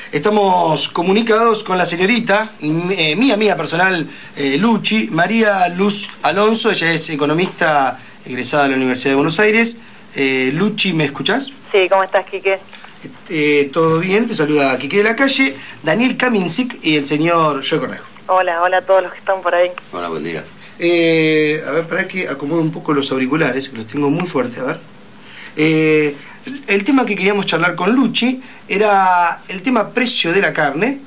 Estamos comunicados con la señorita, mi amiga personal, Luchi, María Luz Alonso. Ella es economista egresada de la Universidad de Buenos Aires. Luchi, ¿me escuchás? Sí, ¿cómo estás, Quique? Todo bien, te saluda Quique de la Calle, Daniel Kaminsic y el señor Joe Cornejo. Hola, hola a todos los que están por ahí. Hola, buen día. A ver, para que acomodo un poco los auriculares, que los tengo muy fuertes, a ver. El tema que queríamos charlar con Luchi era el tema precio de la carne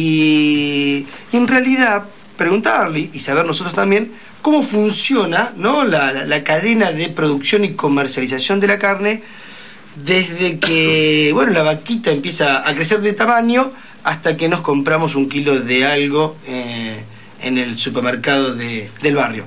y en realidad preguntarle y saber nosotros también cómo funciona, ¿no?, la cadena de producción y comercialización de la carne desde que, bueno, la vaquita empieza a crecer de tamaño hasta que nos compramos un kilo de algo en el supermercado del barrio.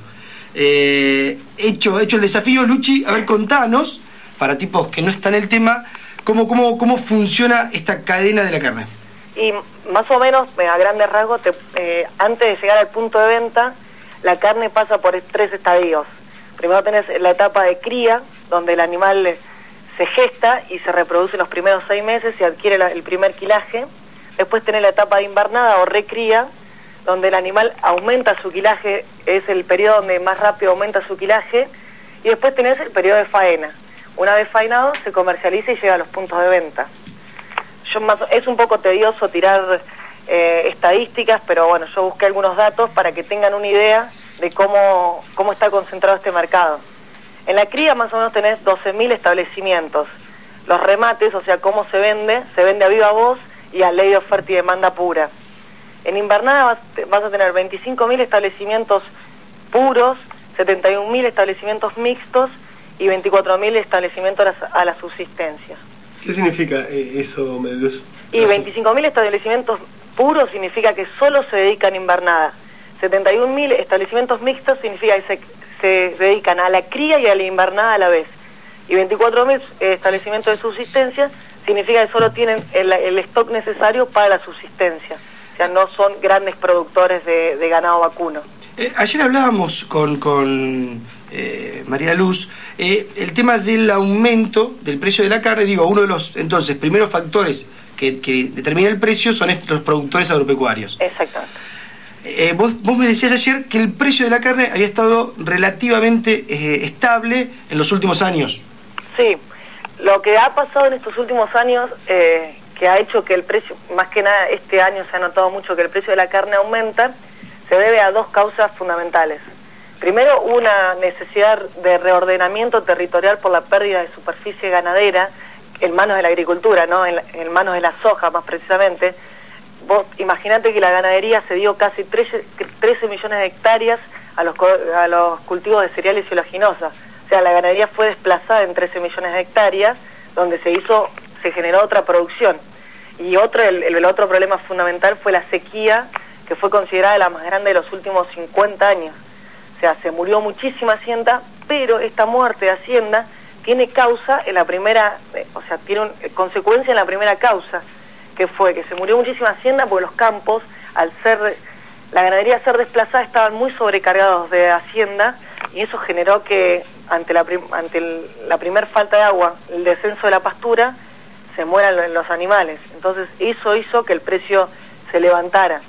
Hecho el desafío, Luchi, a ver, contanos, para tipos que no están en el tema, cómo funciona esta cadena de la carne. Y más o menos, a grandes rasgos, antes de llegar al punto de venta, la carne pasa por 3 estadios. Primero tenés la etapa de cría, donde el animal se gesta y se reproduce los primeros 6 meses y adquiere el primer quilaje. Después tenés la etapa de invernada o recría, donde el animal aumenta su quilaje, es el periodo donde más rápido aumenta su quilaje. Y después tenés el periodo de faena. Una vez faenado, se comercializa y llega a los puntos de venta. Es un poco tedioso tirar estadísticas, pero bueno, yo busqué algunos datos para que tengan una idea de cómo está concentrado este mercado. En la cría más o menos tenés 12.000 establecimientos. Los remates, o sea, cómo se vende a viva voz y a ley de oferta y demanda pura. En invernada vas a tener 25.000 establecimientos puros, 71.000 establecimientos mixtos y 24.000 establecimientos a la subsistencia. ¿Qué significa eso, Medelluz? Y 25.000 establecimientos puros significa que solo se dedican a invernada. 71.000 establecimientos mixtos significa que se dedican a la cría y a la invernada a la vez. Y 24.000 establecimientos de subsistencia significa que solo tienen el stock necesario para la subsistencia. O sea, no son grandes productores de ganado vacuno. Ayer hablábamos con María Luz, el tema del aumento del precio de la carne. Digo, uno de los entonces primeros factores que determina el precio son los productores agropecuarios. Exactamente. Vos me decías ayer que el precio de la carne había estado relativamente estable en los últimos años. Sí, lo que ha pasado en estos últimos años, que ha hecho que el precio, más que nada este año se ha notado mucho que el precio de la carne aumenta, se debe a 2 causas fundamentales. Primero, una necesidad de reordenamiento territorial por la pérdida de superficie ganadera en manos de la agricultura, ¿no? En manos de la soja, más precisamente. Vos imaginate que la ganadería se dio casi 13 millones de hectáreas a los cultivos de cereales y oleaginosas. O sea, la ganadería fue desplazada en 13 millones de hectáreas, donde se generó otra producción. Y el otro problema fundamental fue la sequía, que fue considerada la más grande de los últimos 50 años. O sea, se murió muchísima hacienda, pero esta muerte de hacienda tiene causa en la primera, tiene consecuencia en la primera causa, que fue que se murió muchísima hacienda porque los campos, la ganadería ser desplazada, estaban muy sobrecargados de hacienda, y eso generó que ante la primer falta de agua, el descenso de la pastura, se mueran los animales. Entonces eso hizo que el precio se levantara.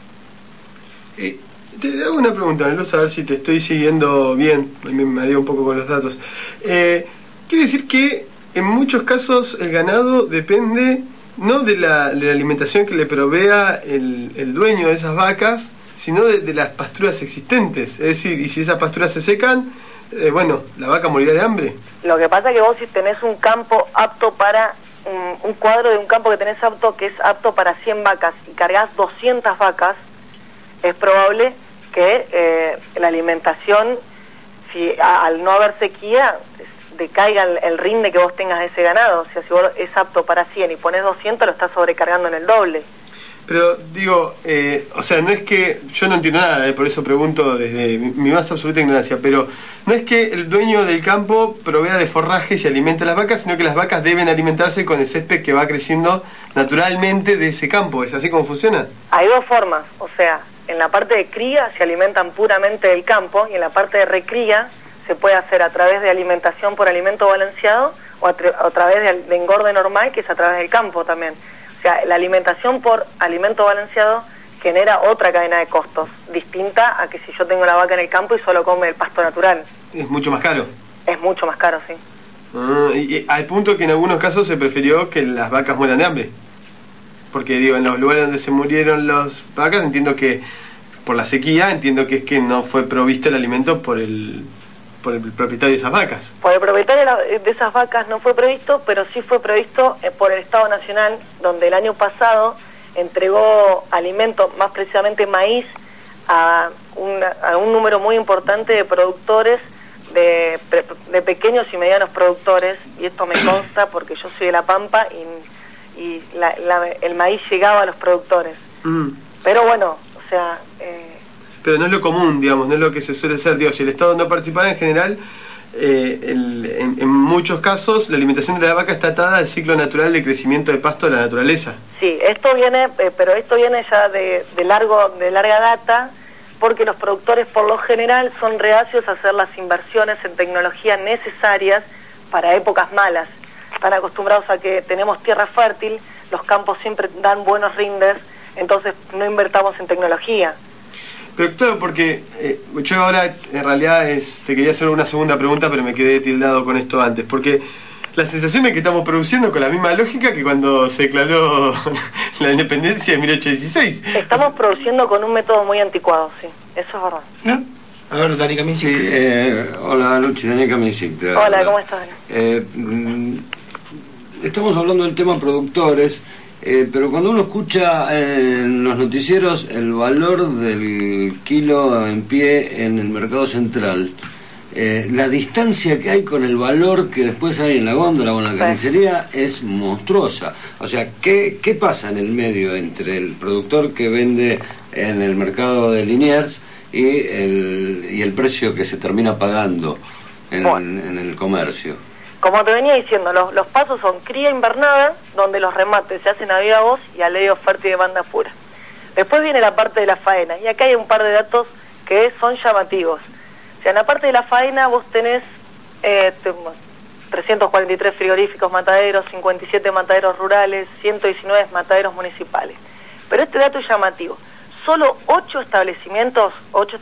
Te hago una pregunta, Luz, a ver si te estoy siguiendo bien, me mareo un poco con los datos. Quiere decir que en muchos casos el ganado depende no de la alimentación que le provea el dueño de esas vacas, sino de las pasturas existentes. Es decir, y si esas pasturas se secan, la vaca morirá de hambre. Lo que pasa es que vos, si tenés un campo apto para un cuadro de un campo que tenés que es apto para 100 vacas y cargas 200 vacas, es probable que la alimentación, si al no haber sequía, decaiga el rinde que vos tengas de ese ganado. O sea, si vos es apto para 100 y pones 200, lo estás sobrecargando en el doble. Pero digo, no es que, yo no entiendo nada, por eso pregunto desde mi más absoluta ignorancia, pero no es que el dueño del campo provea de forrajes y alimente a las vacas, sino que las vacas deben alimentarse con el césped que va creciendo naturalmente de ese campo. ¿Es así como funciona? Hay 2 formas, o sea, en la parte de cría se alimentan puramente del campo, y en la parte de recría se puede hacer a través de alimentación por alimento balanceado o a través de engorde normal, que es a través del campo también. O O sea, la alimentación por alimento balanceado genera otra cadena de costos, distinta a que si yo tengo la vaca en el campo y solo come el pasto natural. Es mucho más caro. Es mucho más caro, sí. Y al punto que en algunos casos se prefirió que las vacas mueran de hambre. Porque digo, en los lugares donde se murieron las vacas, entiendo que por la sequía, entiendo que es que no fue provisto el alimento por el propietario de esas vacas. Por el propietario de esas vacas no fue previsto, pero sí fue previsto por el Estado Nacional, donde el año pasado entregó alimento, más precisamente maíz, a un número muy importante de productores, de pequeños y medianos productores, y esto me consta porque yo soy de La Pampa y el maíz llegaba a los productores. Pero bueno, o sea... Pero no es lo común, digamos, no es lo que se suele hacer. Digo, si el Estado no participara en general, en muchos casos la alimentación de la vaca está atada al ciclo natural de crecimiento de pasto de la naturaleza. Sí, esto viene, pero esto viene ya de larga data, porque los productores por lo general son reacios a hacer las inversiones en tecnología necesarias para épocas malas. Están acostumbrados a que tenemos tierra fértil, los campos siempre dan buenos rindes, entonces no invertamos en tecnología. Pero claro, porque yo ahora en realidad te quería hacer una segunda pregunta, pero me quedé tildado con esto antes, porque la sensación es que estamos produciendo con la misma lógica que cuando se declaró la independencia en 1816. Estamos produciendo con un método muy anticuado, sí, eso es verdad. ¿No? A ver, Dani Kamisic. Sí, hola Luchi, Dani Kamisic. Hola, ¿cómo estás, Dani? Estamos hablando del tema productores, pero cuando uno escucha en los noticieros el valor del kilo en pie en el mercado central, la distancia que hay con el valor que después hay en la góndola o en la carnicería es monstruosa. O sea, ¿qué pasa en el medio entre el productor que vende en el mercado de Liniers y el precio que se termina pagando en el comercio? Como te venía diciendo, los pasos son cría invernada, donde los remates se hacen a viva voz y a ley de oferta y demanda pura. Después viene la parte de la faena, y acá hay un par de datos que son llamativos. O sea, en la parte de la faena vos tenés 343 frigoríficos mataderos, 57 mataderos rurales, 119 mataderos municipales. Pero este dato es llamativo. Solo 8 establecimientos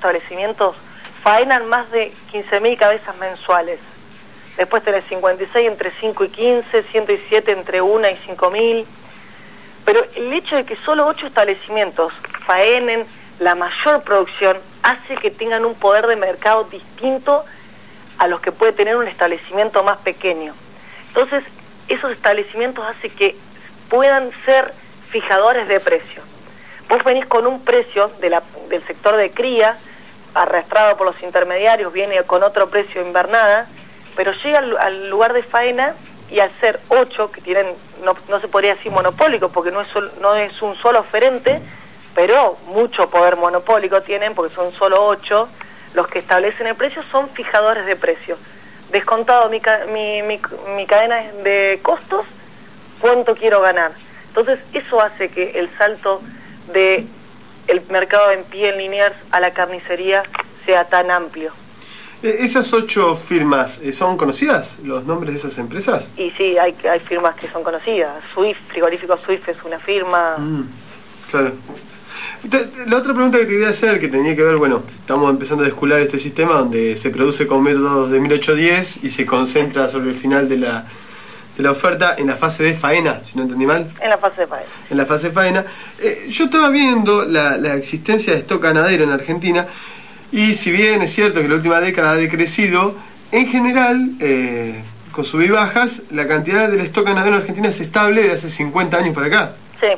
faenan más de 15.000 cabezas mensuales. Después tenés 56 entre 5 y 15, 107 entre 1 y 5.000. Pero el hecho de que solo 8 establecimientos faenen la mayor producción hace que tengan un poder de mercado distinto a los que puede tener un establecimiento más pequeño. Entonces, esos establecimientos hacen que puedan ser fijadores de precio. Vos venís con un precio del sector de cría, arrastrado por los intermediarios, viene con otro precio invernada, pero llega al lugar de faena y al ser 8, que tienen, no se podría decir monopólico, porque no es un solo oferente, pero mucho poder monopólico tienen, porque son solo 8, los que establecen el precio son fijadores de precio. Descontado mi cadena de costos, ¿cuánto quiero ganar? Entonces eso hace que el salto de el mercado en pie en Liniers a la carnicería sea tan amplio. ¿Esas 8 firmas son conocidas, los nombres de esas empresas? Y sí, hay firmas que son conocidas. Swift, Frigorífico Swift es una firma. Claro. La otra pregunta que te quería hacer, que tenía que ver, bueno, estamos empezando a descular este sistema donde se produce con métodos de 1810 y se concentra sobre el final de la oferta en la fase de faena, si no entendí mal. En la fase de faena. En la fase de faena. Yo estaba viendo la existencia de stock ganadero en Argentina. Y si bien es cierto que la última década ha decrecido, en general, con sub y bajas, la cantidad del stock ganadero en Argentina es estable de hace 50 años para acá.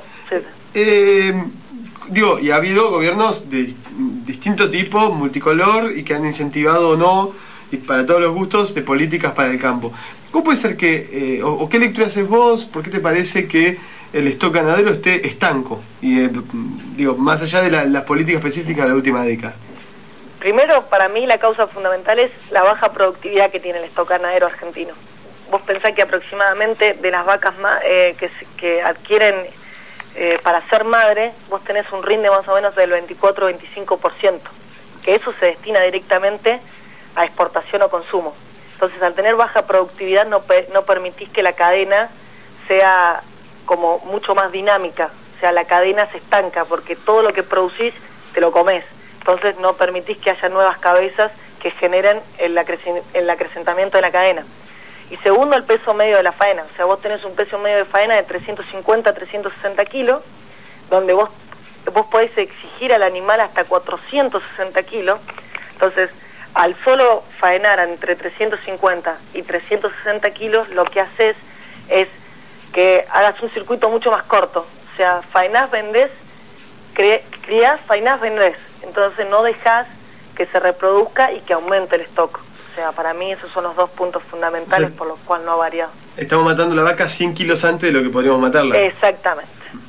Sí. Digo, y ha habido gobiernos de distinto tipo, multicolor, y que han incentivado o no, y para todos los gustos, de políticas para el campo. ¿Cómo puede ser que, o qué lectura haces vos, por qué te parece que el stock ganadero esté estanco? Y digo, más allá de las políticas específicas de la última década. Primero, para mí la causa fundamental es la baja productividad que tiene el stock ganadero argentino. Vos pensás que aproximadamente de las vacas que adquieren para ser madre, vos tenés un rinde más o menos del 24-25%, que eso se destina directamente a exportación o consumo. Entonces, al tener baja productividad no permitís que la cadena sea como mucho más dinámica, o sea, la cadena se estanca porque todo lo que producís te lo comés, entonces no permitís que haya nuevas cabezas que generen el acrecentamiento de la cadena. Y segundo, el peso medio de la faena, o sea, vos tenés un peso medio de faena de 350 a 360 kilos, donde vos podés exigir al animal hasta 460 kilos, entonces al solo faenar entre 350 y 360 kilos, lo que haces es que hagas un circuito mucho más corto, o sea, faenás, vendés, criás, faenás, vendés, entonces no dejás que se reproduzca y que aumente el stock. O sea, para mí esos son los dos puntos fundamentales, sí, por los cuales no ha variado. Estamos matando la vaca 100 kilos antes de lo que podríamos matarla. Exactamente.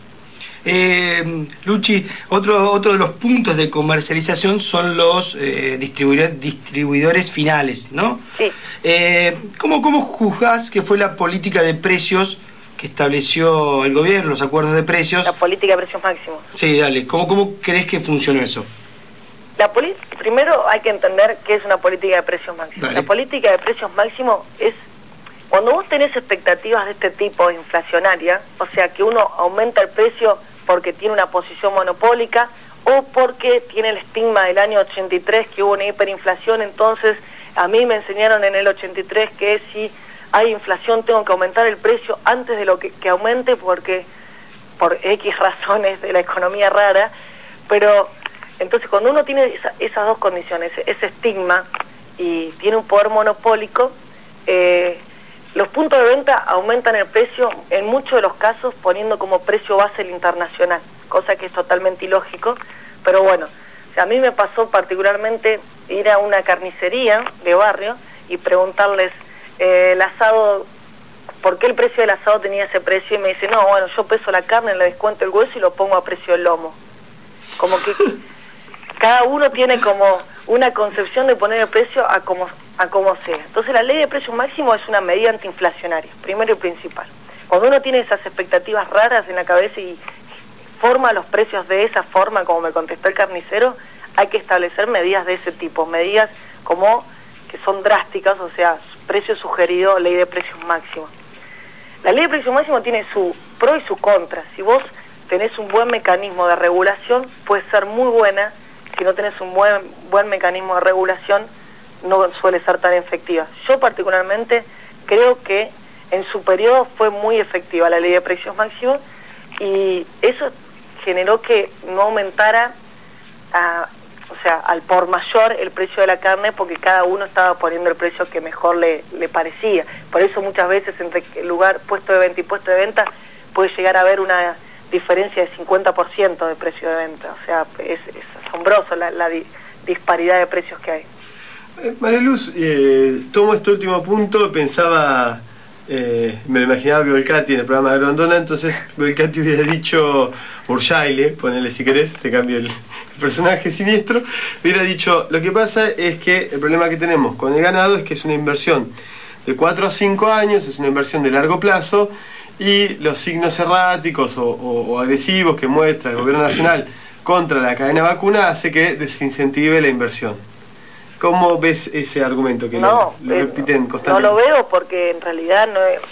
Luchi, otro de los puntos de comercialización son los distribuidores finales, ¿no? Sí. ¿Cómo juzgás que fue la política de precios que estableció el gobierno, los acuerdos de precios? La política de precios máximos. Sí, dale. ¿Cómo crees que funcionó eso? Primero hay que entender qué es una política de precios máximos. Dale. La política de precios máximos es cuando vos tenés expectativas de este tipo inflacionaria, o sea que uno aumenta el precio porque tiene una posición monopólica o porque tiene el estigma del año 83 que hubo una hiperinflación, entonces a mí me enseñaron en el 83 que si hay inflación tengo que aumentar el precio antes de lo que aumente porque por X razones de la economía rara, pero entonces cuando uno tiene esas dos condiciones, ese estigma y tiene un poder monopólico, los puntos de venta aumentan el precio en muchos de los casos poniendo como precio base el internacional, cosa que es totalmente ilógico, pero bueno, o sea, a mí me pasó particularmente ir a una carnicería de barrio y preguntarles el asado, ¿por qué el precio del asado tenía ese precio? Y me dice, no, bueno, yo peso la carne, le descuento el hueso y lo pongo a precio del lomo. Como que cada uno tiene como una concepción de poner el precio a como sea. Entonces la ley de precios máximos es una medida antiinflacionaria, primero y principal. Cuando uno tiene esas expectativas raras en la cabeza y forma los precios de esa forma, como me contestó el carnicero, hay que establecer medidas de ese tipo, medidas como que son drásticas, o sea, precio sugerido, ley de precios máximos. La ley de precios máximos tiene su pro y su contra. Si vos tenés un buen mecanismo de regulación, puede ser muy buena. Si no tenés un buen mecanismo de regulación, no suele ser tan efectiva. Yo particularmente creo que en su periodo fue muy efectiva la ley de precios máximos y eso generó que no aumentara al por mayor el precio de la carne porque cada uno estaba poniendo el precio que mejor le parecía. Por eso muchas veces entre el lugar puesto de venta y puesto de venta puede llegar a haber una diferencia de 50% de precio de venta. O sea, es asombroso la disparidad de precios que hay. María Luz, tomo este último punto, pensaba, me lo imaginaba Volcati en el programa de Grondona, entonces Volcati hubiera dicho, Urjaile, ponele si querés, te cambio el personaje siniestro, hubiera dicho, lo que pasa es que el problema que tenemos con el ganado es que es una inversión de 4 a 5 años, es una inversión de largo plazo, y los signos erráticos o agresivos que muestra el gobierno nacional contra la cadena vacuna hace que desincentive la inversión. ¿Cómo ves ese argumento que lo repiten constantemente? No lo veo porque en realidad no es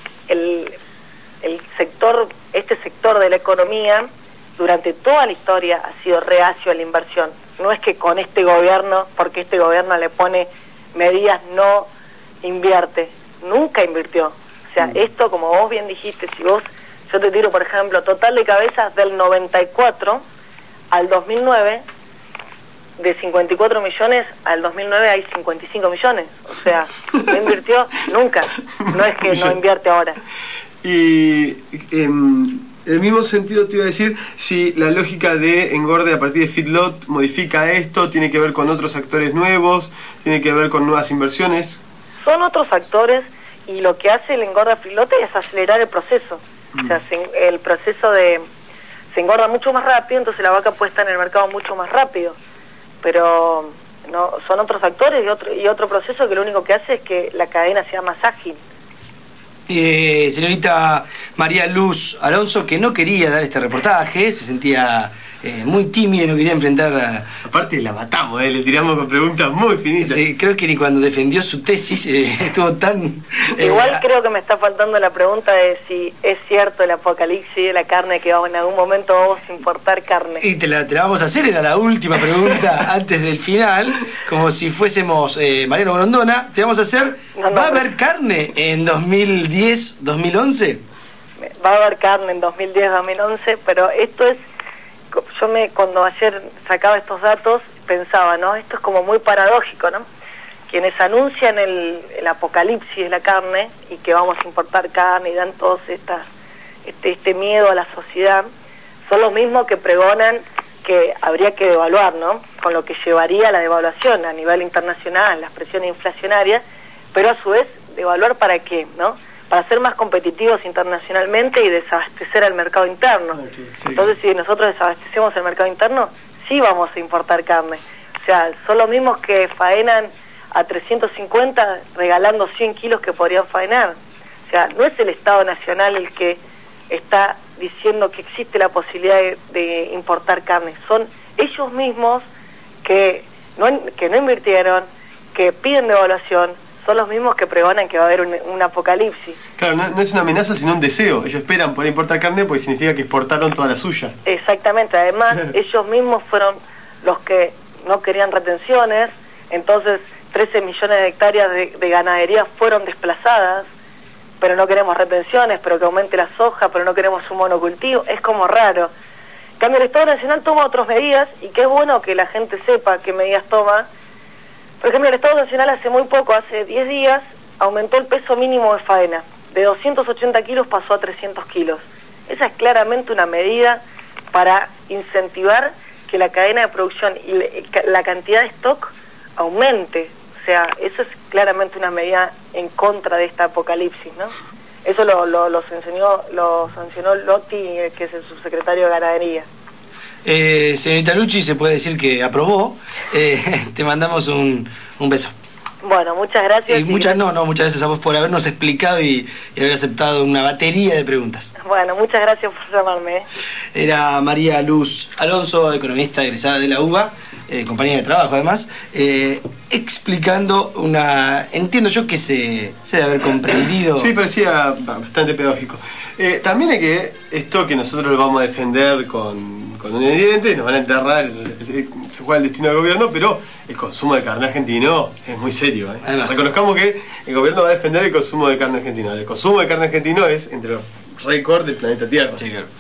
este sector de la economía durante toda la historia ha sido reacio a la inversión. No es que con este gobierno, porque este gobierno le pone medidas, no invierte. Nunca invirtió. O sea, esto, como vos bien dijiste, yo te tiro, por ejemplo, total de cabezas del 94 al 2009, de 54 millones al 2009 hay 55 millones. O sea, no invirtió nunca. No es que no invierte ahora. Y en el mismo sentido te iba a decir, si la lógica de engorde a partir de feedlot modifica esto, tiene que ver con otros actores nuevos, tiene que ver con nuevas inversiones. Son otros factores y lo que hace el engorda feedlot es acelerar el proceso. O sea, el proceso se engorda mucho más rápido, entonces la vaca puede estar en el mercado mucho más rápido. Pero no son otros factores y otro proceso que lo único que hace es que la cadena sea más ágil. Señorita María Luz Alonso, que no quería dar este reportaje, se sentía muy tímido y no quería enfrentar a... Aparte la matamos, le tiramos con preguntas muy finitas. Sí, creo que ni cuando defendió su tesis estuvo tan... Igual creo que me está faltando la pregunta de si es cierto el apocalipsis de la carne, que en algún momento vamos a importar carne. Y te la vamos a hacer, era la última pregunta antes del final, como si fuésemos Mariano Grondona. Te vamos a hacer, ¿va a haber carne en 2010, 2011? Va a haber carne en 2010, 2011, pero esto es... cuando ayer sacaba estos datos, pensaba, ¿no? Esto es como muy paradójico, ¿no? Quienes anuncian el apocalipsis de la carne y que vamos a importar carne y dan todos este miedo a la sociedad, son los mismos que pregonan que habría que devaluar, ¿no? Con lo que llevaría a la devaluación a nivel internacional, las presiones inflacionarias, pero a su vez, ¿devaluar para qué, no? Para ser más competitivos internacionalmente y desabastecer al mercado interno. Okay, sí. Entonces, si nosotros desabastecemos el mercado interno, sí vamos a importar carne. O sea, son los mismos que faenan a 350 regalando 100 kilos que podrían faenar. O sea, no es el Estado Nacional el que está diciendo que existe la posibilidad de importar carne. Son ellos mismos que no invirtieron, que piden devaluación, son los mismos que pregonan que va a haber un apocalipsis. Claro, no es una amenaza, sino un deseo. Ellos esperan poder importar carne porque significa que exportaron toda la suya. Exactamente, además ellos mismos fueron los que no querían retenciones, entonces 13 millones de hectáreas de ganadería fueron desplazadas, pero no queremos retenciones, pero que aumente la soja, pero no queremos un monocultivo, es como raro. En cambio, el Estado Nacional toma otras medidas, y que es bueno que la gente sepa qué medidas toma. Por ejemplo, el Estado Nacional hace muy poco, hace 10 días, aumentó el peso mínimo de faena. De 280 kilos pasó a 300 kilos. Esa es claramente una medida para incentivar que la cadena de producción y la cantidad de stock aumente. O sea, eso es claramente una medida en contra de esta apocalipsis, ¿no? Eso lo sancionó Lotti, que es el subsecretario de Ganadería. Señorita Lucci, se puede decir que aprobó. Te mandamos un beso. Bueno, muchas gracias. Y muchas gracias a vos por habernos explicado y haber aceptado una batería de preguntas. Bueno, muchas gracias por llamarme. Era María Luz Alonso, economista egresada de la UBA, compañía de trabajo además, explicando entiendo yo que se debe haber comprendido. Sí, parecía bastante pedagógico. También hay que, esto que nosotros lo vamos a defender con un evidente, nos van a enterrar, se juega el destino del gobierno, pero el consumo de carne argentino es muy serio. Además, reconozcamos que el gobierno va a defender el consumo de carne argentino. El consumo de carne argentino es entre los récords del planeta Tierra. Sí, claro.